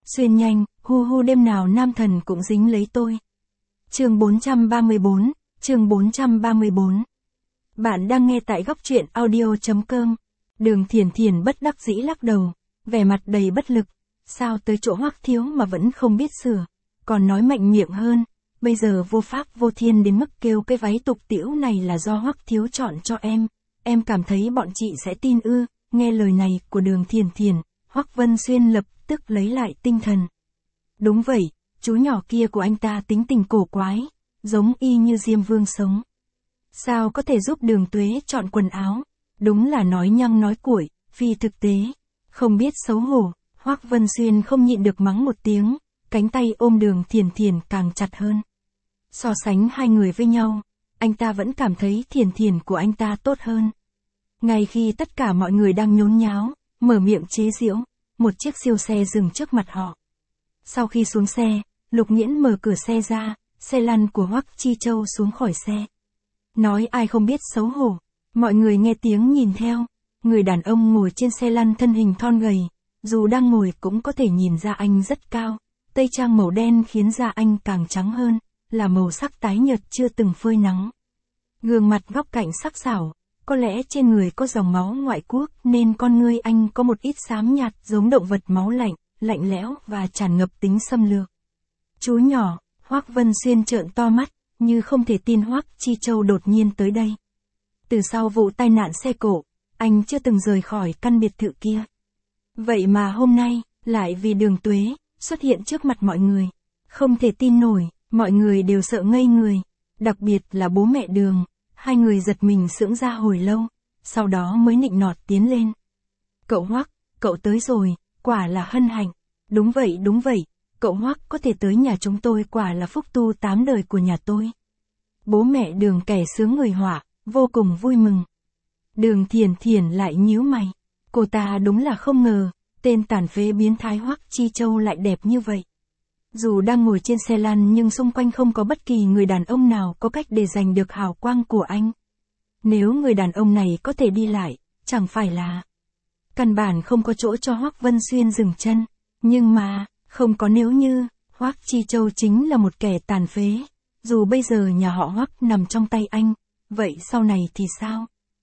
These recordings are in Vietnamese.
Xuyên nhanh, hu hu đêm nào nam thần cũng dính lấy tôi. Chương 434, chương 434. Bạn đang nghe tại góc truyện audio.com. Đường Thiển Thiển bất đắc dĩ lắc đầu, vẻ mặt đầy bất lực. Sao tới chỗ Hoắc Thiếu mà vẫn không biết sửa, còn nói mạnh miệng hơn. Bây giờ vô pháp vô thiên đến mức kêu cái váy tục tĩu này là do Hoắc Thiếu chọn cho em cảm thấy bọn chị sẽ tin ư? Nghe lời này của Đường Thiển Thiển, Hoắc Vân Xuyên lập tức lấy lại tinh thần. Đúng vậy, chú nhỏ kia của anh ta tính tình cổ quái, giống y như Diêm Vương sống. Sao có thể giúp Đường Tuế chọn quần áo? Đúng là nói nhăng nói cuội, phi thực tế, không biết xấu hổ. Hoắc Vân Xuyên không nhịn được mắng một tiếng, cánh tay ôm Đường Thiển Thiển càng chặt hơn. So sánh hai người với nhau, anh ta vẫn cảm thấy Thiển Thiển của anh ta tốt hơn. Ngay khi tất cả mọi người đang nhốn nháo, mở miệng chế giễu, một chiếc siêu xe dừng trước mặt họ. Sau khi xuống xe, Lục Nghiễn mở cửa xe ra, xe lăn của Hoắc Chi Châu xuống khỏi xe. Nói ai không biết xấu hổ, mọi người nghe tiếng nhìn theo, người đàn ông ngồi trên xe lăn thân hình thon gầy, dù đang ngồi cũng có thể nhìn ra anh rất cao, tây trang màu đen khiến da anh càng trắng hơn, là màu sắc tái nhợt chưa từng phơi nắng. Gương mặt góc cạnh sắc sảo, có lẽ trên người có dòng máu ngoại quốc nên con ngươi anh có một ít xám nhạt giống động vật máu lạnh, lạnh lẽo và tràn ngập tính xâm lược. Chú nhỏ, Hoắc Vân Xuyên trợn to mắt, như không thể tin Hoắc Chi Châu đột nhiên tới đây. Từ sau vụ tai nạn xe cộ, anh chưa từng rời khỏi căn biệt thự kia. Vậy mà hôm nay, lại vì Đường Tuế, xuất hiện trước mặt mọi người. Không thể tin nổi, mọi người đều sợ ngây người. Đặc biệt là bố mẹ Đường, hai người giật mình sững ra hồi lâu, sau đó mới nịnh nọt tiến lên. Cậu Hoắc, cậu tới rồi, quả là hân hạnh. Đúng vậy, cậu Hoắc có thể tới nhà chúng tôi quả là phúc tu 8 đời của nhà tôi. Bố mẹ Đường kẻ sướng người họa, vô cùng vui mừng. Đường Thiển Thiển lại nhíu mày. Cô ta đúng là không ngờ, tên tàn phế biến thái Hoắc Chi Châu lại đẹp như vậy. Dù đang ngồi trên xe lăn nhưng xung quanh không có bất kỳ người đàn ông nào có cách để giành được hào quang của anh. Nếu người đàn ông này có thể đi lại, chẳng phải là... Căn bản không có chỗ cho Hoắc Vân Xuyên dừng chân. Nhưng mà, không có nếu như, Hoắc Chi Châu chính là một kẻ tàn phế. Dù bây giờ nhà họ Hoắc nằm trong tay anh, vậy sau này thì sao?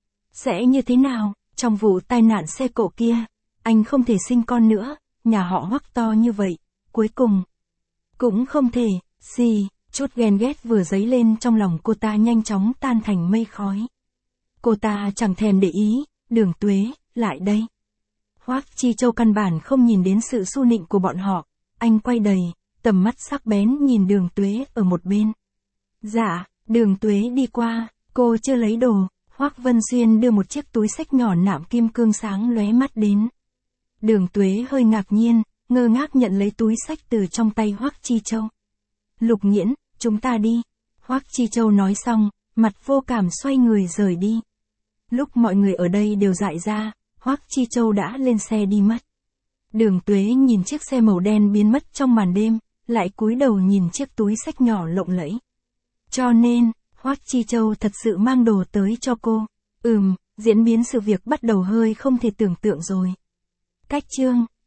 Sẽ như thế nào? Trong vụ tai nạn xe cộ kia, anh không thể sinh con nữa, nhà họ Hoắc to như vậy, cuối cùng cũng không thể, chút ghen ghét vừa dấy lên trong lòng cô ta nhanh chóng tan thành mây khói. Cô ta chẳng thèm để ý, Đường Tuế, lại đây. Hoắc Chi Châu căn bản không nhìn đến sự su nịnh của bọn họ, anh quay đầy, tầm mắt sắc bén nhìn Đường Tuế ở một bên. Dạ, Đường Tuế đi qua, cô chưa lấy đồ. Hoắc Vân Xuyên đưa một chiếc túi xách nhỏ nạm kim cương sáng lóe mắt đến. Đường Tuế hơi ngạc nhiên, ngơ ngác nhận lấy túi xách từ trong tay Hoắc Chi Châu. Lục Nghiễn, chúng ta đi. Hoắc Chi Châu nói xong, mặt vô cảm xoay người rời đi. Lúc mọi người ở đây đều dại ra, Hoắc Chi Châu đã lên xe đi mất. Đường Tuế nhìn chiếc xe màu đen biến mất trong màn đêm, lại cúi đầu nhìn chiếc túi xách nhỏ lộng lẫy. Cho nên, Hoắc Chi Châu thật sự mang đồ tới cho cô. Diễn biến sự việc bắt đầu hơi không thể tưởng tượng rồi. Cách chương